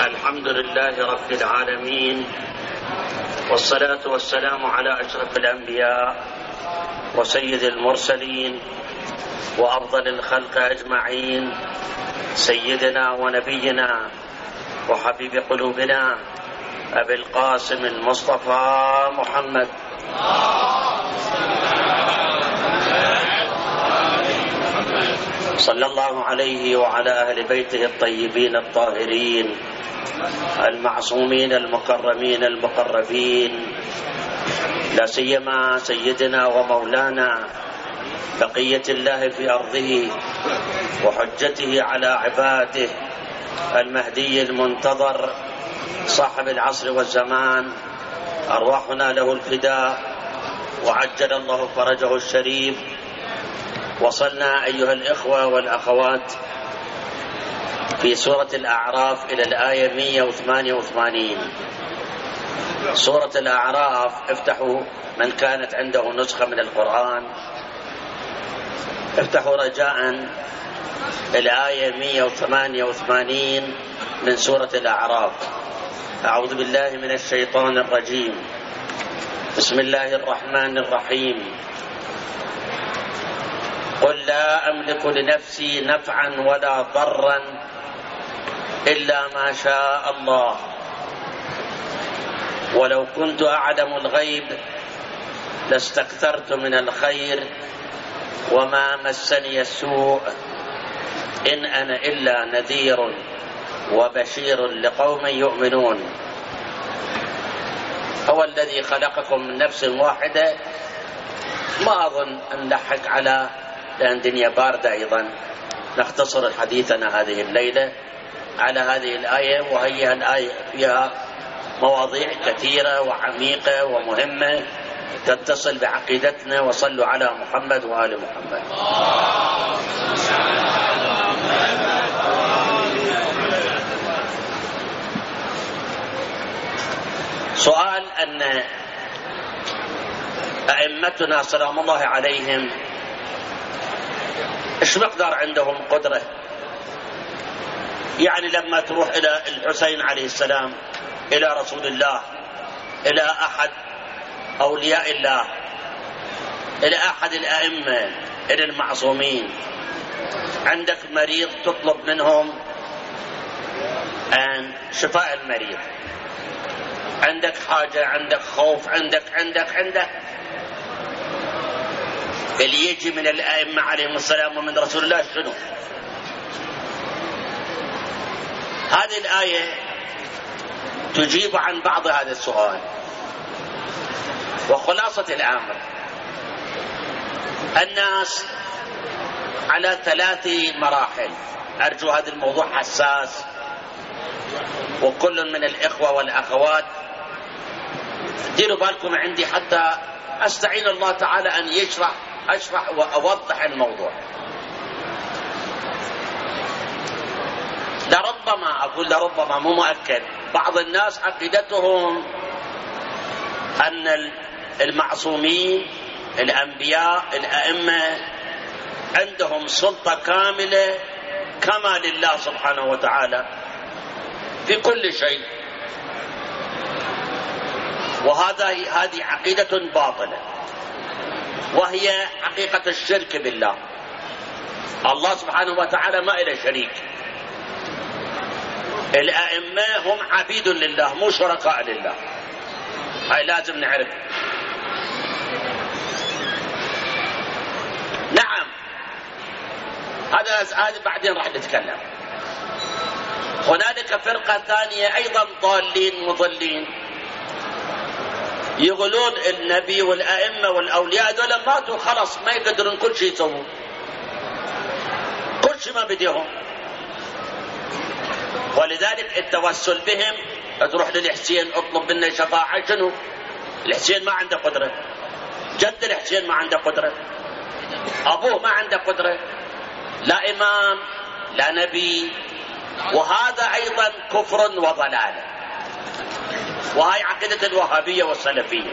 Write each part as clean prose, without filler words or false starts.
الحمد لله رب العالمين، والصلاة والسلام على أشرف الأنبياء وسيد المرسلين وأفضل الخلق أجمعين، سيدنا ونبينا وحبيب قلوبنا أبي القاسم المصطفى محمد صلى الله عليه وعلى أهل بيته الطيبين الطاهرين المعصومين المكرمين المقربين، لا سيما سيدنا ومولانا بقية الله في أرضه وحجته على عباده المهدي المنتظر صاحب العصر والزمان، أرواحنا له الفداء وعجل الله فرجه الشريف. وصلنا أيها الإخوة والأخوات في سورة الأعراف إلى الآية 188. سورة الأعراف، افتحوا من كانت عنده نسخة من القرآن، افتحوا رجاء الآية 188 من سورة الأعراف. أعوذ بالله من الشيطان الرجيم، بسم الله الرحمن الرحيم. قل لا أملك لنفسي نفعا ولا ضرا إلا ما شاء الله، ولو كنت أعلم الغيب لاستكثرت من الخير وما مسني السوء إن أنا إلا نذير وبشير لقوم يؤمنون. هو الذي خلقكم من نفس واحدة. ما أظن أن نضحك على لأن الدنيا باردة أيضا، نختصر حديثنا هذه الليلة على هذه الآية، وهي الآية فيها مواضيع كثيرة وعميقة ومهمة تتصل بعقيدتنا. وصلوا على محمد وآل محمد. سؤال أن أئمتنا سلام الله عليهم إيش مقدار عندهم قدرة؟ يعني لما تروح إلى الحسين عليه السلام، إلى رسول الله، إلى أحد أولياء الله، إلى أحد الأئمة، إلى المعصومين، عندك مريض تطلب منهم أن شفاء المريض، عندك حاجة، عندك خوف، عندك اللي يجي من الأئمة عليهم السلام ومن رسول الله شنو؟ هذه الآية تجيب عن بعض هذا السؤال. وخلاصة الأمر، الناس على 3 مراحل. أرجو هذا الموضوع حساس، وكل من الإخوة والأخوات ديروا بالكم عندي حتى أستعين الله تعالى أن أشرح وأوضح الموضوع. لربما مو مؤكد، بعض الناس عقيدتهم أن المعصومين الأنبياء الأئمة عندهم سلطة كاملة كما لله سبحانه وتعالى في كل شيء، هذه عقيدة باطلة، وهي حقيقة الشرك بالله. الله سبحانه وتعالى ما إله شريك، الأئمة هم عبيد لله مو شركاء لله، هاي لازم نعرف. نعم، هذا بعدين راح نتكلم. هنالك فرقة ثانية أيضا ضالين مضلين، يقولون النبي والأئمة والأولياء دول ماتوا خلاص، ما يقدرون كل شيء يسوون، كل شيء ما بديهم، ولذلك التوسل بهم تروح للحسين اطلب منه شفاعة. شنو؟ الحسين ما عنده قدرة، جد الحسين ما عنده قدرة، أبوه ما عنده قدرة، لا إمام لا نبي. وهذا أيضا كفر وضلال، وهي عقيدة الوهابية والسلفية.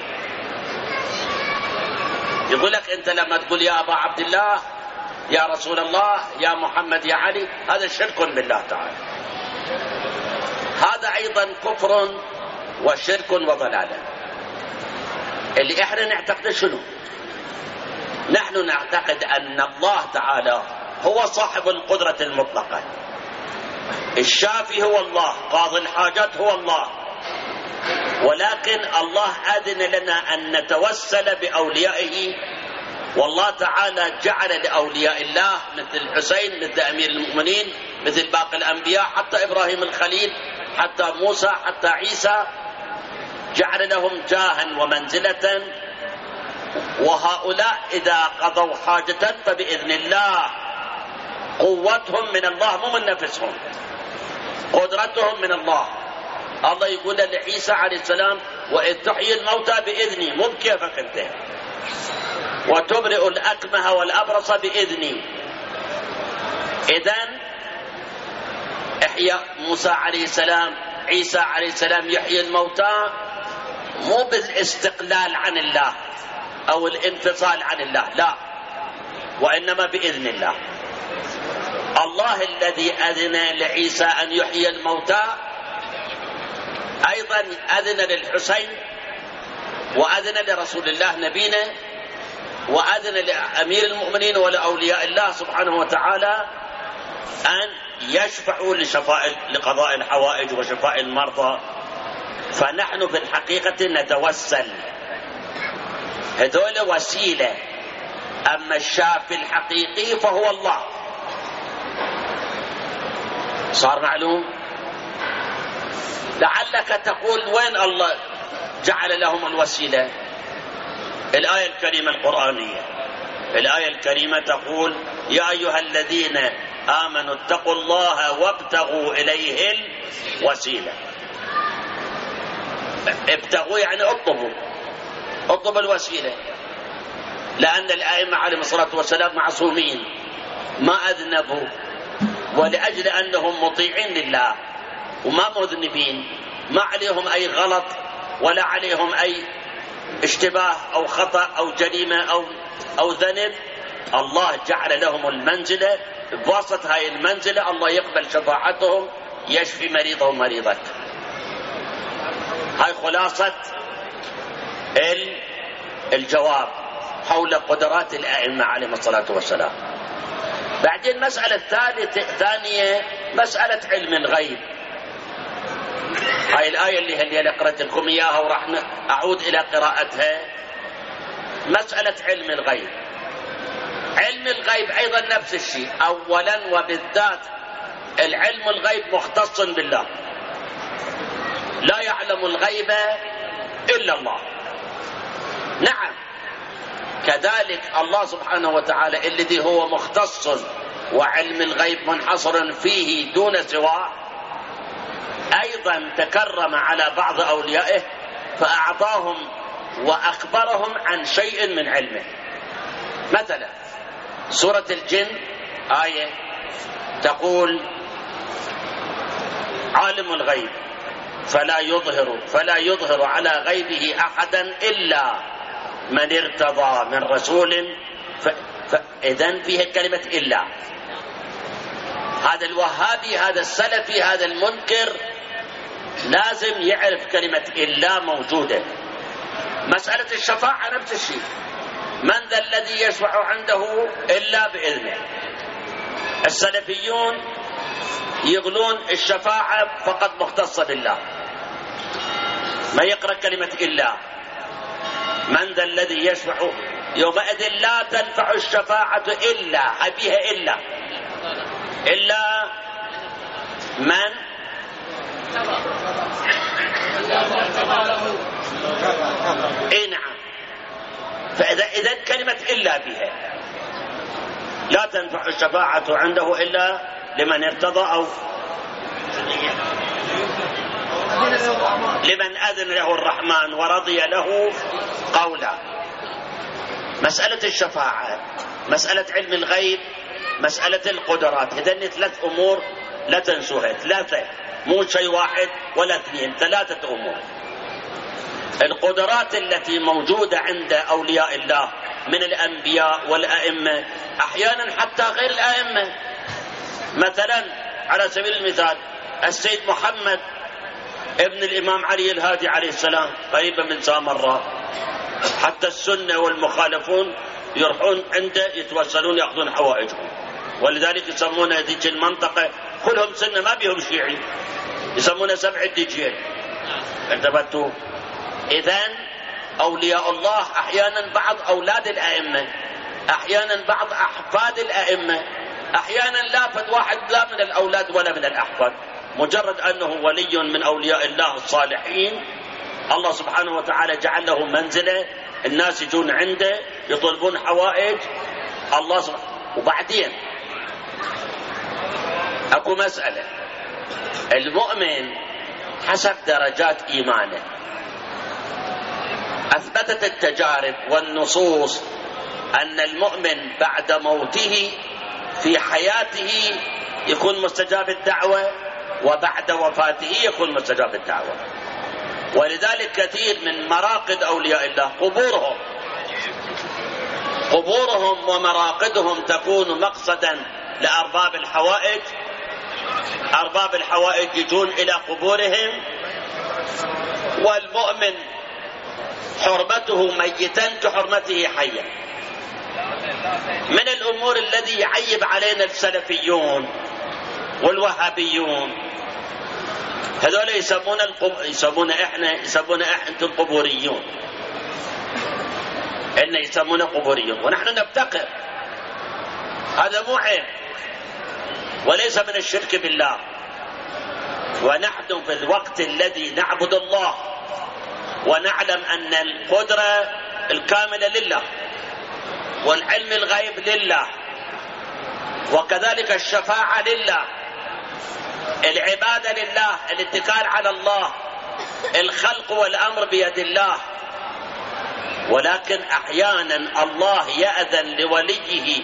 يقول لك أنت لما تقول يا أبا عبد الله، يا رسول الله، يا محمد، يا علي، هذا شرك بالله تعالى. هذا أيضا كفر وشرك وضلالة. اللي احنا نعتقد شنو؟ نحن نعتقد أن الله تعالى هو صاحب القدرة المطلقة، الشافي هو الله، قاضي الحاجات هو الله، ولكن الله أذن لنا أن نتوسل بأوليائه، والله تعالى جعل لأولياء الله مثل الحسين، مثل أمير المؤمنين، مثل باقي الأنبياء، حتى إبراهيم الخليل، حتى موسى، حتى عيسى، جعل لهم جاها ومنزلة، وهؤلاء إذا قضوا حاجة فبإذن الله. قوتهم من الله مو من نفسهم، قدرتهم من الله. الله يقول لعيسى عليه السلام: وإذ تحيي الموتى بإذني، مو بكيفك أنت، وتبرئ الأكمه والأبرص بإذني. إذن إحياء موسى عليه السلام، عيسى عليه السلام يحيي الموتى مو بالاستقلال عن الله أو الانفصال عن الله، لا، وإنما بإذن الله. الله الذي أذن لعيسى أن يحيي الموتى أيضا أذن للحسين، وأذن لرسول الله نبينا، وأذن لأمير المؤمنين ولأولياء الله سبحانه وتعالى أن يشفعوا لقضاء الحوائج وشفاء المرضى. فنحن في الحقيقة نتوسل، هذول وسيلة، أما الشافي الحقيقي فهو الله. صار معلوم؟ لعلك تقول وين الله جعل لهم الوسيلة؟ الآية الكريمة القرآنية، الآية الكريمة تقول: يا أيها الذين آمنوا اتقوا الله وابتغوا إليه الوسيلة. ابتغوا يعني اطلبوا الوسيلة، لأن الآئمة عليهم الصلاة والسلام معصومين، ما أذنبوا، ولأجل أنهم مطيعين لله وما مذنبين، ما عليهم أي غلط ولا عليهم أي اشتباه أو خطأ أو جريمة أو ذنب، الله جعل لهم المنزلة. بواسطة هاي المنزلة الله يقبل شفاعتهم، يشفي مريضه ومريضك. هاي خلاصة الجواب حول قدرات الأئمة عليهم الصلاة والسلام. بعدين مسألة ثانية مسألة علم الغيب. هاي الآية اللي قرأت لكم إياها وراح أعود إلى قراءتها. مسألة علم الغيب، علم الغيب أيضا نفس الشيء. أولا وبالذات العلم الغيب مختص بالله، لا يعلم الغيب إلا الله. نعم، كذلك الله سبحانه وتعالى الذي هو مختص وعلم الغيب منحصر فيه دون سواه، أيضا تكرم على بعض أوليائه فأعطاهم وأخبرهم عن شيء من علمه. مثلا سورة الجن آية تقول: عالم الغيب فلا يظهر على غيبه أحدا إلا من ارتضى من رسول. إذن فيها كلمة إلا. هذا الوهابي، هذا السلفي، هذا المنكر لازم يعرف كلمة إلا موجودة. مسألة الشفاعة نفس الشيء، من ذا الذي يشفع عنده إلا بإذنه. السلفيون يقولون الشفاعة فقط مختصة بالله، ما يقرأ كلمة إلا. من ذا الذي يشفع، يومئذ لا تنفع الشفاعة إلا أبيها إلا من نعم. فإذا كلمة إلا بها لا تنفع الشفاعة عنده إلا لمن ارتضى أو لمن أذن له الرحمن ورضي له قولا. مسألة الشفاعة، مسألة علم الغيب، مسألة القدرات، إذن 3 أمور لا تنسوها، 3، مو شيء واحد ولا 2، 3 أمور. القدرات التي موجودة عند أولياء الله من الأنبياء والأئمة، أحيانا حتى غير الأئمة. مثلا على سبيل المثال السيد محمد ابن الإمام علي الهادي عليه السلام قريبا من سامراء، حتى السنة والمخالفون يروحون عنده يتوسلون يأخذون حوائجهم، ولذلك يسمون هذه المنطقة كلهم سنة ما بيهم شيعي، يسمونه 7 الدجيل. انتبهتوا؟ إذن أولياء الله أحيانا بعض أولاد الأئمة، أحيانا بعض أحفاد الأئمة، أحيانا لا فد واحد لا من الأولاد ولا من الأحفاد، مجرد أنه ولي من أولياء الله الصالحين الله سبحانه وتعالى جعل له منزلة، الناس يجون عنده يطلبون حوائج الله سبحانه. وبعدين أكو مسألة، المؤمن حسب درجات إيمانه، أثبتت التجارب والنصوص أن المؤمن بعد موته في حياته يكون مستجاب الدعوة، وبعد وفاته يكون مستجاب الدعوة. ولذلك كثير من مراقد أولياء الله قبورهم ومراقدهم تكون مقصدا لأرباب الحوائج. أرباب الحوائج يجون إلى قبورهم، والمؤمن حرمته ميتا كحرمته حيا. من الأمور الذي يعيب علينا السلفيون والوهابيون، هذول يسمون انتم قبوريون، إن يسمون قبوريون، ونحن نفتقر، هذا مو عيب وليس من الشرك بالله. ونحن في الوقت الذي نعبد الله ونعلم أن القدرة الكاملة لله، والعلم الغيب لله، وكذلك الشفاعة لله، العبادة لله، الاتكال على الله، الخلق والأمر بيد الله. ولكن أحيانا الله يأذن لوليه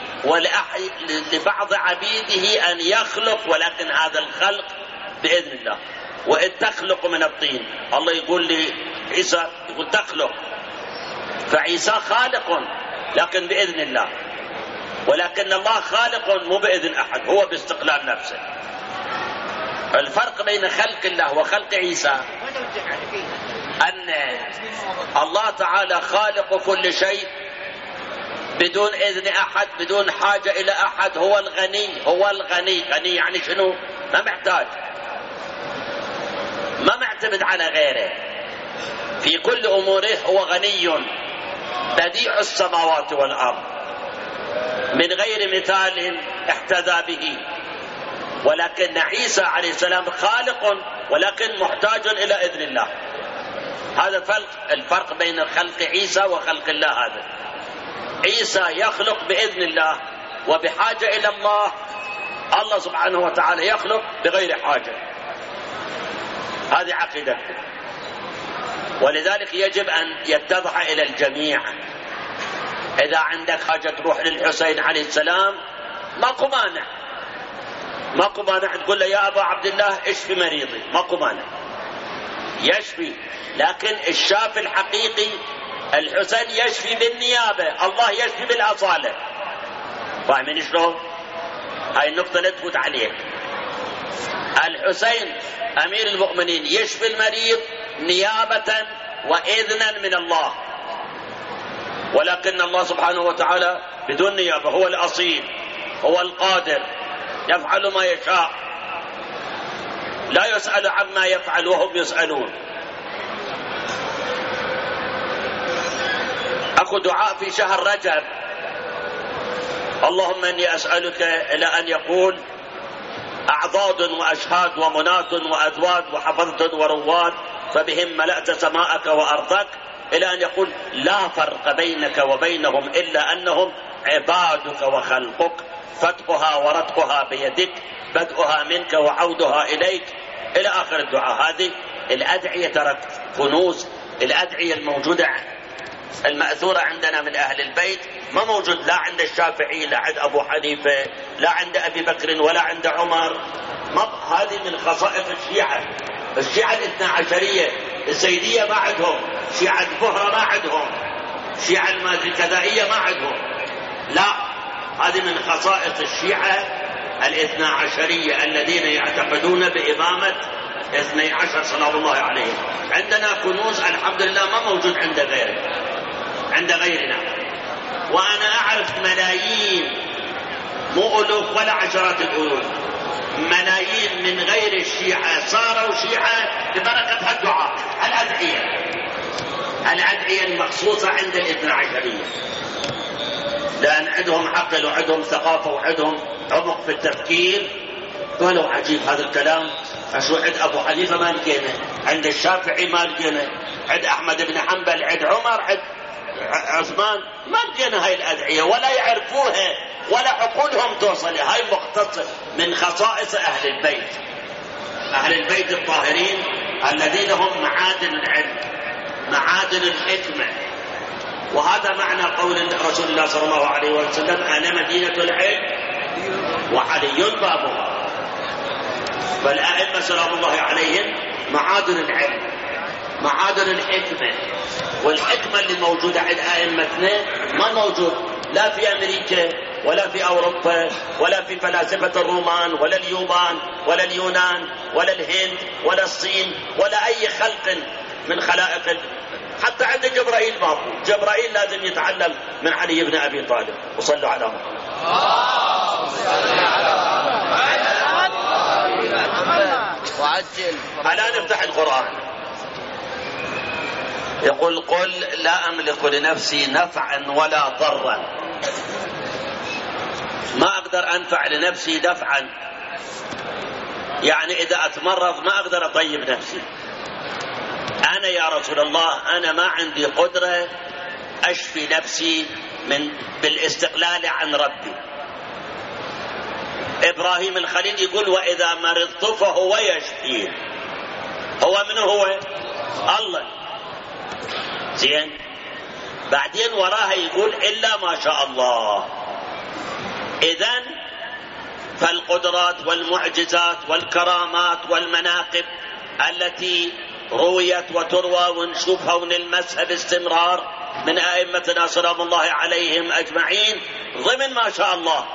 ولبعض عبيده أن يخلق، ولكن هذا الخلق بإذن الله. وإذ تخلق من الطين، الله يقول لعيسى يقول تخلق، فعيسى خالق لكن بإذن الله، ولكن الله خالق مو بإذن أحد، هو باستقلال نفسه. الفرق بين خلق الله وخلق عيسى أن الله تعالى خالق كل شيء بدون إذن أحد، بدون حاجة إلى أحد، هو الغني. غني يعني شنو؟ ما محتاج، ما معتمد على غيره في كل أموره، هو غني بديع السماوات والأرض من غير مثال احتذى به. ولكن عيسى عليه السلام خالق ولكن محتاج إلى إذن الله. هذا الفرق بين خلق عيسى وخلق الله. هذا عيسى يخلق بإذن الله وبحاجة إلى الله، الله سبحانه وتعالى يخلق بغير حاجة. هذه عقيدته، ولذلك يجب أن يتضح إلى الجميع. إذا عندك حاجة تروح للحسين عليه السلام ماكو مانع تقول له يا أبا عبد الله اشفي مريضي، ماكو مانع يشفي. لكن الشافي الحقيقي الحسين يشفي بالنيابة، الله يشفي بالأصالة. فاهمين شلون؟ هاي النقطة لا تفوت عليك. الحسين أمير المؤمنين يشفي المريض نيابة وإذنا من الله، ولكن الله سبحانه وتعالى بدون نيابة، هو الأصيل، هو القادر، يفعل ما يشاء، لا يسأل عما يفعل وهم يسألون. أكو دعاء في شهر رجب، اللهم إني أسألك إلى أن يقول أعضاد وأشهاد ومنات وأذواد وحفظة ورواد فبهم ملأت سماءك وأرضك، إلى أن يقول لا فرق بينك وبينهم إلا أنهم عبادك وخلقك، فتحها ورتقها بيدك، بدءها منك وعودها إليك، إلى آخر الدعاء. هذه الأدعية ترى كنوز، الأدعية الموجودة المأثورة عندنا من أهل البيت ما موجود لا عند الشافعي، لا عند أبو حنيفة، لا عند أبي بكر، ولا عند عمر. هذه من خصائص الشيعة الاثنى عشرية. الزيدية ما عندهم، شيعة البهرة ما عندهم، شيعة الكذائية ما عندهم. لا، هذه من خصائص الشيعة الاثنى عشرية الذين يعتقدون بإمامة 12 سلام الله عليه. عندنا كنوز الحمد لله ما موجود عند غيرنا. وأنا أعرف ملايين، مو ألوف ولا عشرات الألوف، ملايين من غير الشيعة صاروا شيعة ببركة الدعاء، الأدعية المخصوصة عند الاثنى عشرية، لأن عندهم عقل وعندهم ثقافة وعندهم عمق في التفكير. قالوا عجيب هذا الكلام، أشو عند أبو حنيفة ما لقينا، عند الشافعي ما لقينا، عند أحمد بن حنبل، عند عمر، عند عثمان، ما لقينا هاي الأدعية ولا يعرفوها ولا عقولهم توصل. هاي مختصة من خصائص أهل البيت الطاهرين الذين هم معادن العلم، معادن الحكمة. وهذا معنى قول رسول الله صلى الله عليه وسلم: أنا مدينة العلم وعلي بابها. فالأئمة سلام الله عليهم معادن العلم، معادن الحكمة. والحكمة اللي موجودة عند أئمتنا ما موجود لا في أمريكا ولا في أوروبا ولا في فلاسفة الرومان ولا اليابان ولا اليونان ولا الهند ولا الصين ولا أي خلق من خلائق. حتى عند جبرائيل ما جبرائيل لازم يتعلم من علي بن أبي طالب. وصلوا على محمد. ألا نفتح القرآن. يقول: قل لا أملك لنفسي نفعا ولا ضرا. ما أقدر أنفع لنفسي نفعا، يعني إذا أتمرض ما أقدر أطيب نفسي. أنا يا رسول الله أنا ما عندي قدرة أشفي نفسي بالاستقلال عن ربي. إبراهيم الخليل يقول: وإذا مرضت فهو يشفين. هو من هو؟ الله. زين. بعدين وراها يقول: إلا ما شاء الله. إذن فالقدرات والمعجزات والكرامات والمناقب التي رويت وتروى ونشوفها ونلمسها باستمرار من أئمتنا سلام الله عليهم أجمعين ضمن ما شاء الله.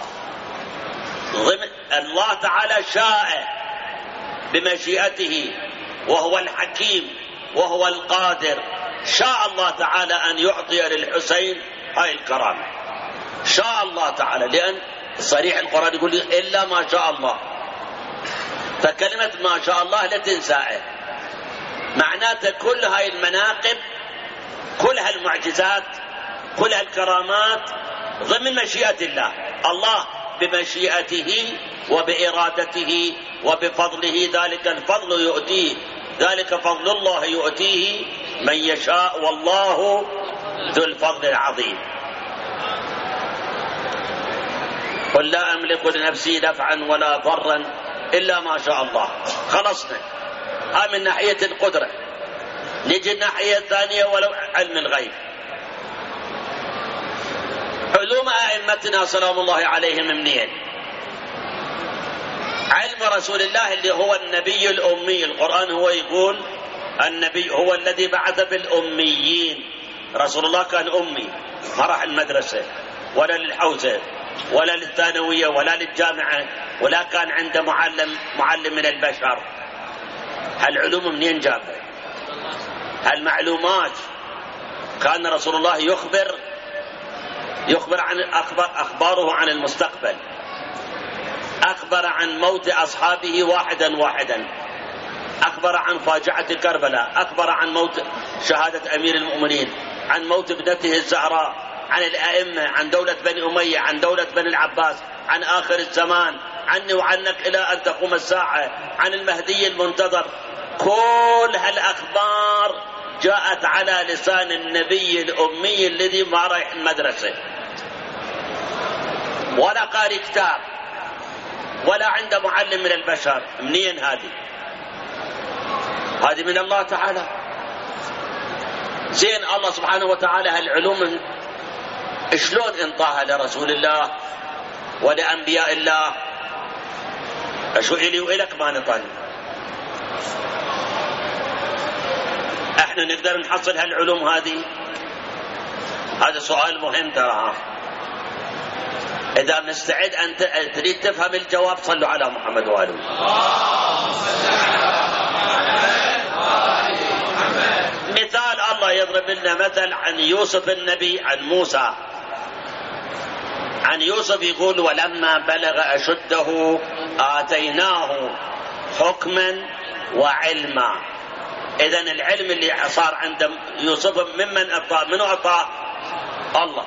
ضمن الله تعالى شاء بمشيئته، وهو الحكيم وهو القادر. شاء الله تعالى أن يعطي للحسين هاي الكرامة، شاء الله تعالى، لأن صريح القرآن يقول: إلا ما شاء الله. فكلمة ما شاء الله لا تنساها، معناته كل هاي المناقب، كل هالمعجزات، كل هالكرامات ضمن مشيئة الله. الله بمشيئته وبإرادته وبفضله، ذلك الفضل يؤتيه، ذلك فضل الله يؤتيه من يشاء، والله ذو الفضل العظيم. قل لا أملك لنفسي نفعا ولا ضرا إلا ما شاء الله. خلصنا. ها من ناحية القدرة. نجي الناحية الثانية ولو علم الغيب. علوم أئمتنا سلام الله عليهم منين؟ علم رسول الله اللي هو النبي الأمي. القرآن هو يقول النبي هو الذي بعث بالأميين. رسول الله كان أمي، ما راح المدرسة ولا للحوزة ولا للثانوية ولا للجامعة، ولا كان عنده معلم من البشر. هالعلوم منين جابها؟ هالمعلومات كان رسول الله يخبر عن أخباره عن المستقبل، أخبر عن موت أصحابه واحدا واحدا، أخبر عن فاجعة كربلاء، أخبر عن موت شهادة أمير المؤمنين، عن موت ابنته الزهراء، عن الأئمة، عن دولة بني أمية، عن دولة بني العباس، عن آخر الزمان، عني وعنك إلى أن تقوم الساعة، عن المهدي المنتظر. كل هالأخبار جاءت على لسان النبي الأمي الذي ما رايح المدرسة ولا قارئ كتاب ولا عنده معلم من البشر. منين هذه من الله تعالى. زين الله سبحانه وتعالى هالعلوم شلون انطاها لرسول الله ولأنبياء الله؟ أشو إلي وإلك ما نطن. احنا نقدر نحصل هالعلوم هذه؟ هذا سؤال مهم ترى. إذا مستعد أن تريد تفهم الجواب صلوا على محمد وآله. يضرب لنا مثل عن يوسف النبي، عن موسى، عن يوسف يقول ولما بلغ أشده آتيناه حكما وعلما. إذن العلم اللي صار عند يوسف ممن أعطاه؟ منو أعطاه؟ الله.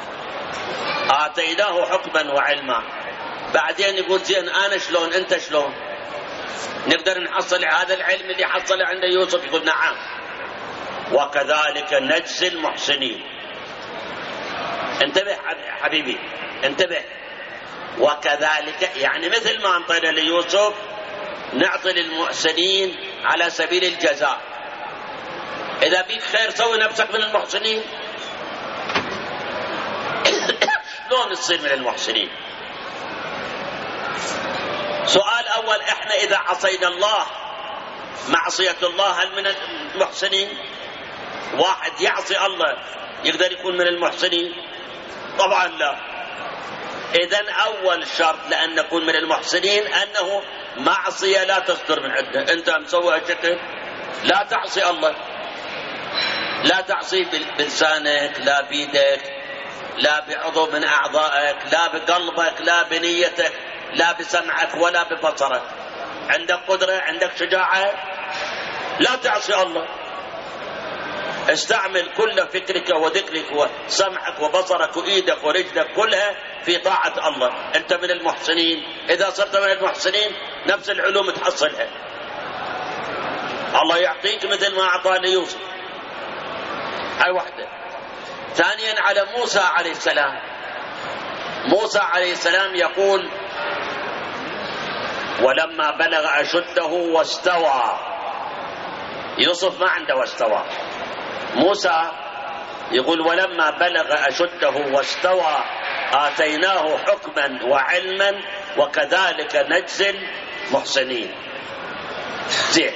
آتيناه حكما وعلما. بعدين يقول زين أنا شلون أنت شلون نقدر نحصل هذا العلم اللي حصله عند يوسف؟ يقول نعم وكذلك نجزي المحسنين. انتبه حبيبي انتبه، وكذلك يعني مثل ما انطينا ليوسف نعطي للمحسنين على سبيل الجزاء. إذا بيك خير سوي نفسك من المحسنين. شلون تصير من المحسنين؟ سؤال أول، إحنا إذا عصينا الله معصية الله هل من المحسنين؟ واحد يعصي الله يقدر يكون من المحسنين؟ طبعا لا. إذن أول شرط لأن نكون من المحسنين أنه معصية لا تصدر من عندنا. أنت مسوي شكل لا تعصي الله، لا تعصي بلسانك، لا بيدك، لا بعضو من أعضائك، لا بقلبك، لا بنيتك، لا بسمعك ولا ببصرك. عندك قدرة، عندك شجاعة، لا تعصي الله. استعمل كل فكرك وذكرك وسمعك وبصرك وإيدك ورجلك كلها في طاعة الله. أنت من المحسنين. إذا صرت من المحسنين نفس العلوم تحصلها. الله يعطيك مثل ما أعطى ليوسف. هاي واحدة. ثانيا على موسى عليه السلام. موسى عليه السلام يقول ولما بلغ أشده واستوى. يوسف ما عنده واستوى. موسى يقول ولما بلغ أشده واستوى آتيناه حكما وعلما وكذلك نجزي المحسنين. زين،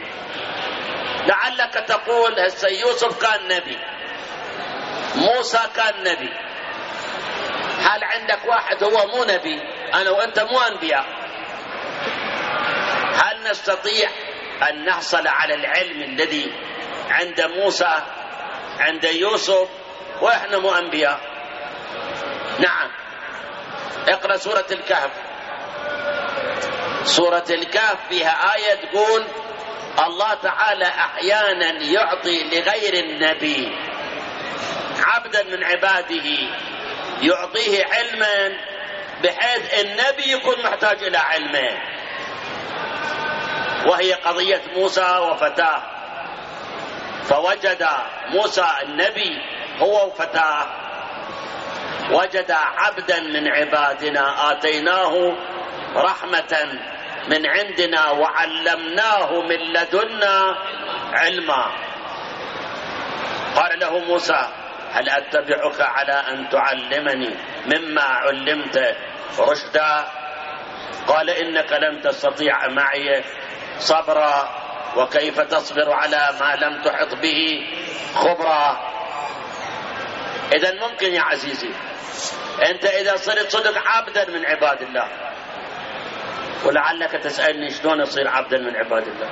لعلك تقول هسه يوسف كان نبي، موسى كان نبي، هل عندك واحد هو مو نبي؟ أنا وأنت مو أنبياء. هل نستطيع أن نحصل على العلم الذي عند موسى عند يوسف وإحنا مو أنبياء؟ نعم. اقرأ سورة الكهف. سورة الكهف فيها آية تقول الله تعالى أحيانا يعطي لغير النبي عبدا من عباده يعطيه علما بحيث النبي يكون محتاج إلى علمه، وهي قضية موسى وفتاه. فوجد موسى النبي هو وفتاه، وجد عبدا من عبادنا آتيناه رحمة من عندنا وعلمناه من لدنا علما. قال له موسى هل أتبعك على أن تعلمني مما علمت رشدا؟ قال إنك لن تستطيع معي صبرا وكيف تصبر على ما لم تحط به خبرا. إذن ممكن يا عزيزي أنت إذا صرت صدق عبدا من عباد الله، ولعلك تسألني شلون أصير عبدا من عباد الله.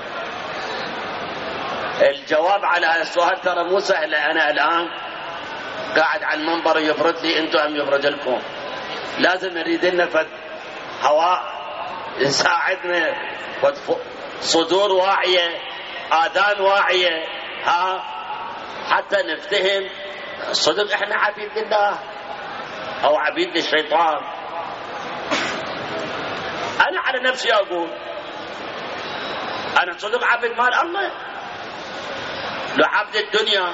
الجواب على هذا السؤال ترى مو سهل. أنا الآن قاعد على المنبر يبرد لي، أنتم أم يبرد لكم؟ لازم نريد لنا فد هواء يساعدنا، صدور واعية، آذان واعية، حتى نفتهم صدق احنا عبيد لله او عبيد للشيطان. انا على نفسي اقول انا صدق عبد مال الله لو عبد الدنيا.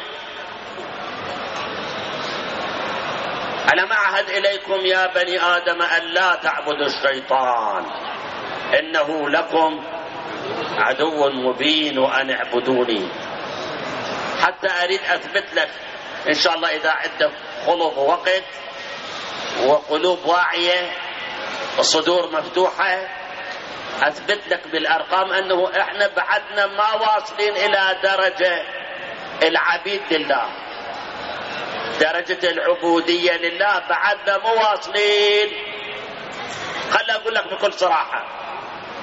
ألم أعهد إليكم يا بني آدم أن لا تعبدوا الشيطان إنه لكم عدو مبين وأن اعبدوني. حتى أريد أثبت لك إن شاء الله إذا عندك خلق ووقت وقلوب واعية وصدور مفتوحة، أثبت لك بالأرقام أنه إحنا بعدنا ما واصلين إلى درجة العبيد لله، درجة العبودية لله بعدنا مو واصلين. خلي أقول لك بكل صراحة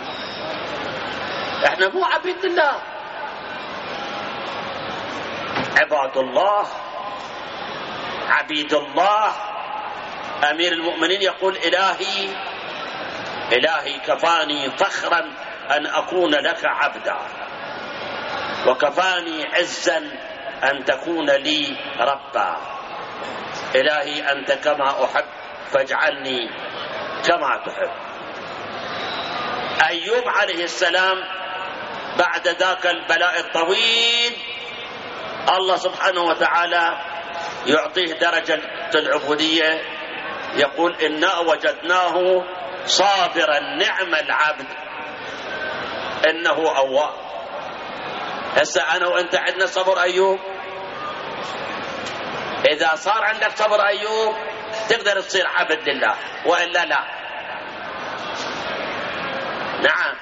احنا مو عبيد لله. عباد الله عبيد الله. أمير المؤمنين يقول إلهي كفاني فخرا أن أكون لك عبدا، وكفاني عزا أن تكون لي ربا. إلهي أنت كما أحب فاجعلني كما تحب. أيوب عليه السلام بعد ذاك البلاء الطويل الله سبحانه وتعالى يعطيه درجة العبودية، يقول إنا وجدناه صابرا نعم العبد إنه أواب. هسه أنا وأنت عندنا صبر أيوب. إذا صار عندك صبر أيوب تقدر تصير عبد لله، وإلا لا. نعم،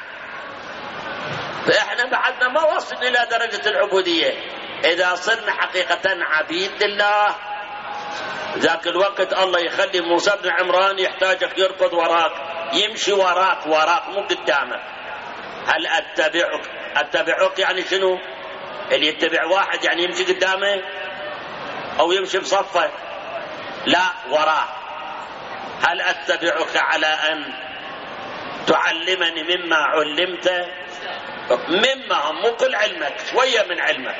فإحنا بعدنا ما وصلنا إلى درجة العبودية. إذا صرنا حقيقة عبيد لله ذاك الوقت الله يخلي موسى بن عمران يحتاجك يركض وراك، يمشي وراك مو قدامك. هل أتبعك يعني شنو؟ اللي يتبع واحد يعني يمشي قدامه أو يمشي بصفه؟ لا، وراه. هل أتبعك على أن تعلمني مما علمت؟ مما مو كل علمك، شوية من علمك.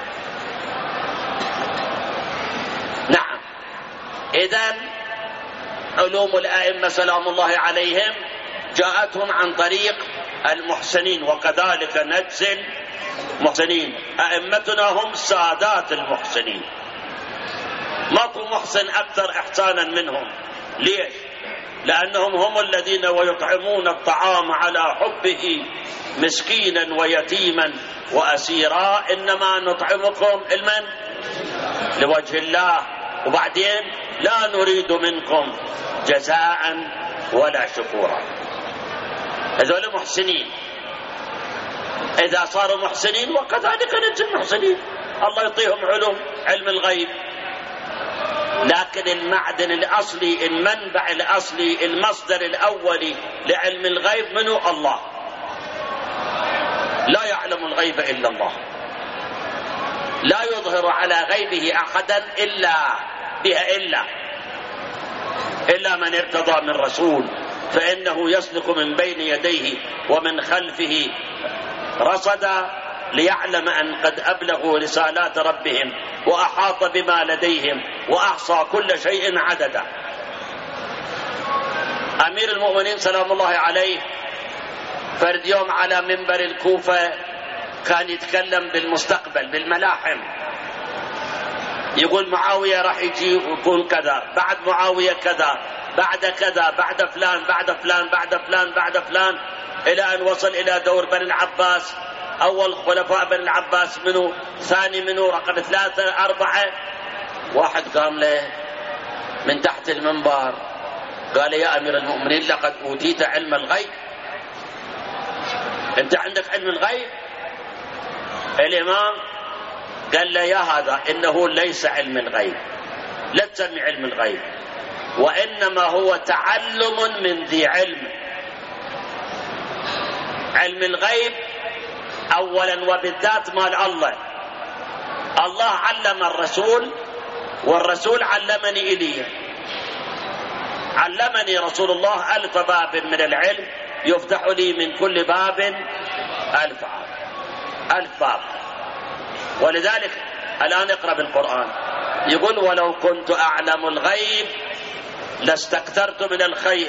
نعم، إذن علوم الأئمة سلام الله عليهم جاءتهم عن طريق المحسنين، وكذلك نجزي المحسنين. أئمتنا هم سادات المحسنين، ماكو محسن أكثر إحسانا منهم. ليش؟ لأنهم هم الذين ويطعمون الطعام على حبه مسكينا ويتيما وأسيرا، إنما نطعمكم المن لوجه الله، وبعدين لا نريد منكم جزاء ولا شكورا. هذول محسنين. إذا صاروا محسنين وكذلك نجزي المحسنين، الله يعطيهم علم الغيب. لكن المعدن الأصلي، المنبع الأصلي، المصدر الأولي لعلم الغيب منه الله. لا يعلم الغيب إلا الله، لا يظهر على غيبه أحدا إلا من ارتضى من رسول، فإنه يسلك من بين يديه ومن خلفه رصدا ليعلم أن قد أبلغوا رسالات ربهم وأحاط بما لديهم وأحصى كل شيء عددا. أمير المؤمنين سلام الله عليه فرد يوم على منبر الكوفة كان يتكلم بالمستقبل بالملاحم، يقول معاوية راح يجي ويكون كذا، بعد معاوية كذا، بعد كذا، بعد فلان، بعد فلان، بعد فلان، بعد فلان، إلى أن وصل إلى دور بني العباس. أول خلفاء بني العباس منه، ثاني منه، رقم 3 4. واحد قام له من تحت المنبر قال: يا أمير المؤمنين لقد أوتيت علم الغيب، أنت عندك علم الغيب؟ الإمام قال له: يا هذا إنه ليس علم الغيب، لا تسمي علم الغيب، وإنما هو تعلم من ذي علم. علم الغيب أولا وبالذات مال الله. الله علم الرسول، والرسول علمني إليه. علمني رسول الله 1000 باب من العلم، يفتح لي من كل باب 1000 باب. ولذلك الآن اقرأ بالقرآن، يقول: ولو كنت أعلم الغيب لاستكثرت من الخير.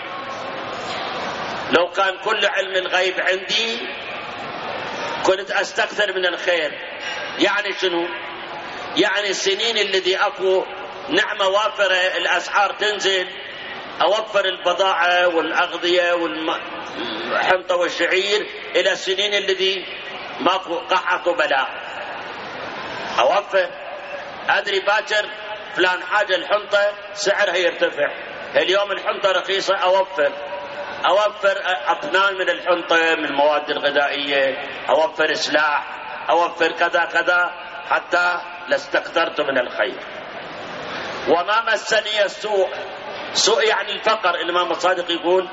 لو كان كل علم الغيب عندي كنت أستكثر من الخير. يعني شنو؟ يعني السنين الذي أكو نعمة وافرة، الأسعار تنزل، أوفر البضاعة والأغذية والحنطة والشعير، إلى السنين الذي ماكو قحط وبلاء أوفر. أدري باكر فلان حاجة الحنطة سعرها يرتفع، اليوم الحنطة رخيصة، أوفر أطنان من الحنطة، من المواد الغذائية، أوفر سلاح، أوفر كذا كذا، حتى لاستكثرت من الخير. وما مسني السوء يعني الفقر. الإمام الصادق يقول: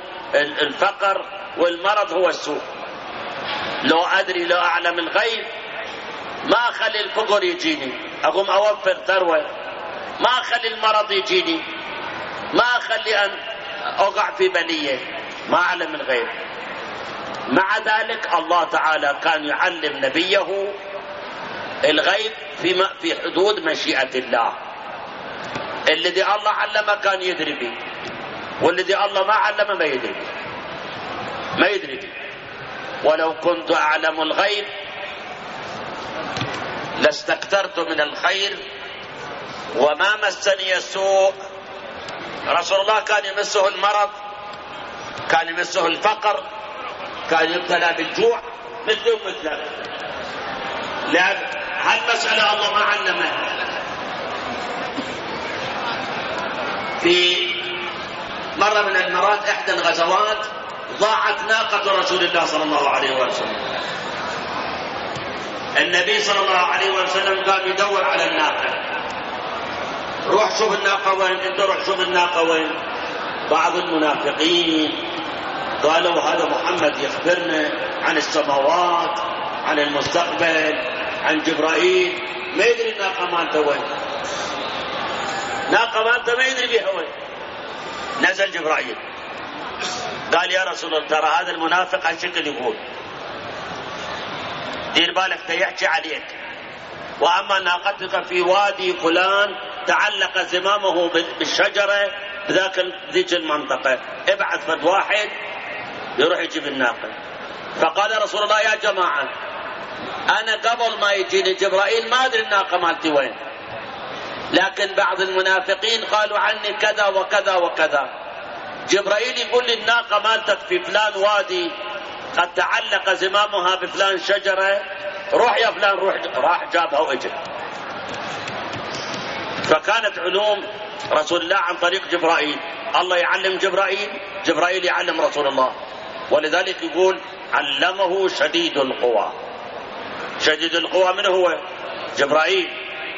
الفقر والمرض هو السوء. لو أدري، لو أعلم الغيب ما أخلي الفقر يجيني، أقوم أوفر ثروة، ما أخلي المرض يجيني، ما أخلي أن أقع في بلية، ما أعلم الغيب. مع ذلك الله تعالى كان يعلم نبيه الغيب في حدود مشيئة الله. الذي الله علمه كان يدري به، والذي الله ما علمه ما يدري به. ولو كنت أعلم الغيب لاستكثرت من الخير وما مسني السوء. رسول الله كان يمسه المرض، كان يمسه الفقر، كان يبتلى بالجوع مثله. لأن هالمسألة الله ما علمها. في مرة من المرات إحدى الغزوات ضاعت ناقة رسول الله صلى الله عليه وسلم. النبي صلى الله عليه وسلم كان يدور على الناقة. روح شوف الناقة وين، انت روح شوف الناقة وين. بعض المنافقين قالوا هذا محمد يخبرنا عن السماوات، عن المستقبل، عن جبرائيل، ما يدري الناقة مالته وين. ناقة مالته ما يدري بها وين. نزل جبرائيل قال يا رسول الله ترى هذا المنافق هالشكل يقول، دير بالك تيحكي عليك، وأما ناقتك في وادي فلان تعلق زمامه بالشجرة ذيك المنطقة، ابعث فد واحد يروح يجيب الناقة. فقال رسول الله يا جماعة أنا قبل ما يجيني جبرائيل ما أدري الناقة مالتي وين، لكن بعض المنافقين قالوا عني كذا وكذا وكذا. جبرائيل يقول لي الناقة مالتك في فلان وادي قد تعلق زمامها بفلان شجرة، روح يا فلان روح. راح جابها وإجا. فكانت علوم رسول الله عن طريق جبرائيل، الله يعلم جبرائيل، جبرائيل يعلم رسول الله. ولذلك يقول علمه شديد القوى. شديد القوى من هو؟ جبرائيل.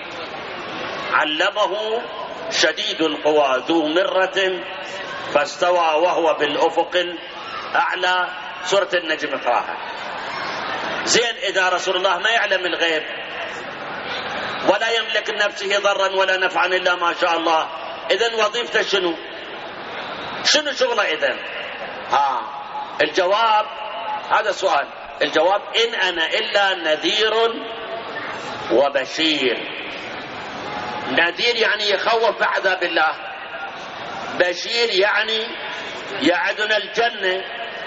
علمه شديد القوى ذو مرة فاستوى وهو بالأفق الأعلى. سورة النجم اقراها. زين إذا رسول الله ما يعلم الغيب ولا يملك لنفسه ضرا ولا نفعا إلا ما شاء الله، إذن وظيفته شنو شغله إذن؟ الجواب هذا سؤال. الجواب إن أنا إلا نذير وبشير. نذير يعني يخوف بعذاب الله، بشير يعني يعدنا الجنة،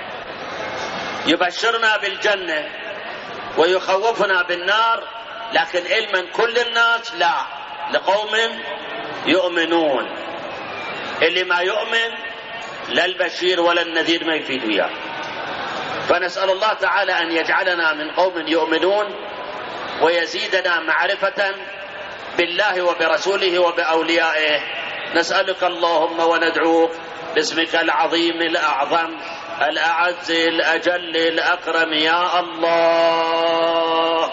يبشرنا بالجنة ويخوفنا بالنار، لكن علما كل الناس لا، لقوم يؤمنون. اللي ما يؤمن لا البشير ولا النذير ما يفيد وياه. فنسأل الله تعالى أن يجعلنا من قوم يؤمنون ويزيدنا معرفة بالله وبرسوله وبأوليائه. نسألك اللهم وندعوك باسمك العظيم الأعظم الأعز الأجل الأكرم يا الله،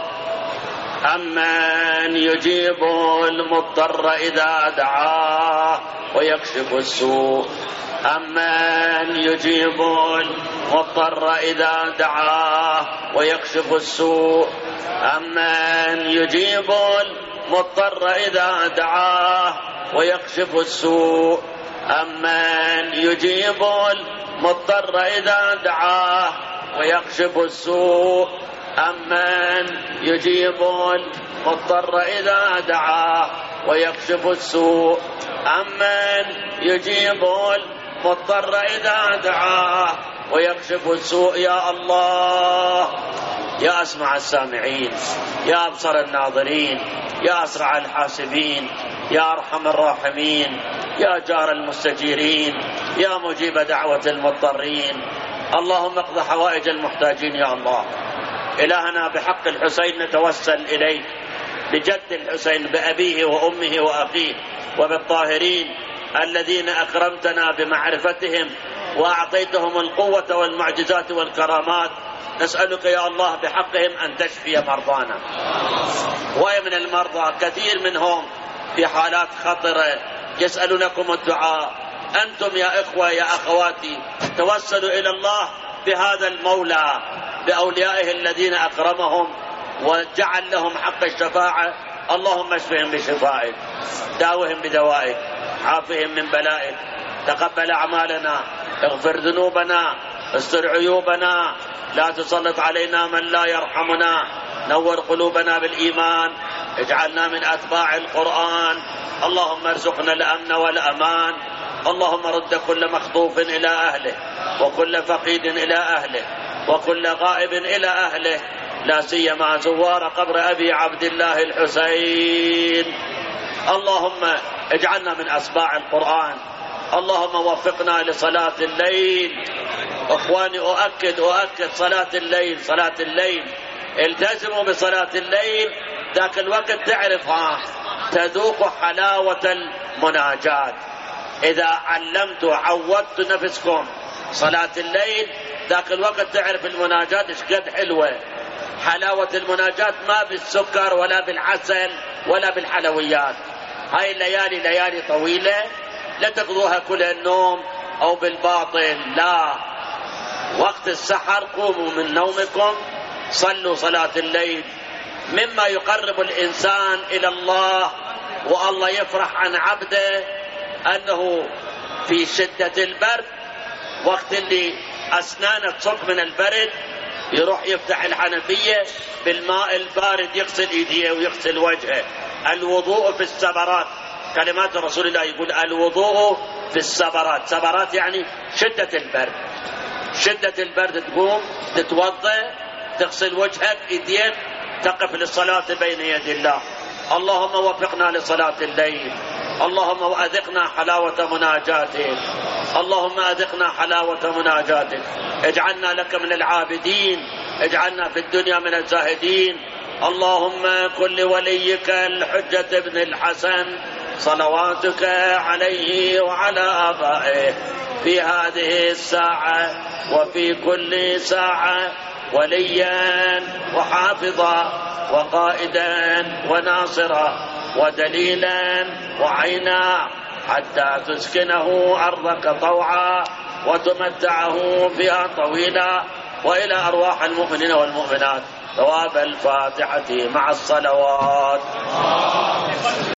أمن يجيب المضطر إذا دعاه ويكشف السوء، أمن يجيب المضطر إذا دعاه ويكشف السوء، أمن يجيب المضطر إذا دعاه ويكشف السوء، أمن يجيب المضطر إذا دعاه ويكشف السوء، أمن يجيب المضطر إذا دعاه ويكشف السوء، أمن يجيب المضطر إذا دعاه ويكشف السوء. يا الله، يا أسمع السامعين، يا أبصر الناظرين، يا أسرع الحاسبين، يا أرحم الراحمين، يا جار المستجيرين، يا مجيب دعوة المضطرين. اللهم اقض حوائج المحتاجين يا الله. إلهنا بحق الحسين نتوسل إليك، بجد الحسين بأبيه وأمه وأخيه وبالطاهرين الذين أكرمتنا بمعرفتهم وأعطيتهم القوة والمعجزات والكرامات. نسألك يا الله بحقهم أن تشفي مرضانا. ومن المرضى كثير منهم في حالات خطرة يسألونكم الدعاء. أنتم يا إخوة يا أخواتي توسلوا إلى الله بهذا المولى، بأوليائه الذين أكرمهم وجعل لهم حق الشفاعة، اللهم اشفهم بشفائك، داوهم بدوائك، عافهم من بلائك، تقبل أعمالنا، اغفر ذنوبنا، استر عيوبنا، لا تسلط علينا من لا يرحمنا، نور قلوبنا بالإيمان، اجعلنا من أتباع القرآن، اللهم ارزقنا الأمن والأمان، اللهم رد كل مخطوف إلى أهله، وكل فقيد إلى أهله، وكل غائب إلى أهله، لا سيما زوار قبر أبي عبد الله الحسين. اللهم اجعلنا من أتباع القرآن، اللهم وفقنا لصلاة الليل. أخواني أؤكد صلاة الليل، التزموا بصلاة الليل، ذاك الوقت تعرفها، تذوق حلاوة المناجاة. إذا علمتوا عودت نفسكم صلاة الليل، ذاك الوقت تعرف المناجاة إيش قد حلوة. حلاوة المناجاة ما بالسكر ولا بالعسل ولا بالحلويات. هاي الليالي ليالي طويلة، لا تقضوها كل النوم أو بالباطل، لا، وقت السحر قوموا من نومكم، صلوا صلاة الليل، مما يقرب الإنسان إلى الله، والله يفرح عن عبده أنه في شدة البرد، وقت اللي أسنانه تصق من البرد، يروح يفتح الحنفية بالماء البارد يغسل ايديه ويغسل وجهه. الوضوء في السبرات، كلمات رسول الله يقول الوضوء في السبرات، سبرات يعني شدة البرد. شدة البرد تقوم تتوضأ، تغسل وجهك ايديك، تقف للصلاة بين يدي الله. اللهم وفقنا لصلاة الليل، اللهم وأذقنا حلاوة مناجاتك، اللهم أذقنا حلاوة مناجاتك، اجعلنا لك من العابدين، اجعلنا في الدنيا من الزاهدين. اللهم كن لوليك الحجة بن الحسن صلواتك عليه وعلى آبائه في هذه الساعة وفي كل ساعة وليا وحافظا وقائدا وناصرا ودليلا وعينا، حتى تسكنه أرضك طوعا وتمتعه فيها طويلا، وإلى أرواح المؤمنين والمؤمنات ثواب الفاتحة مع الصلوات.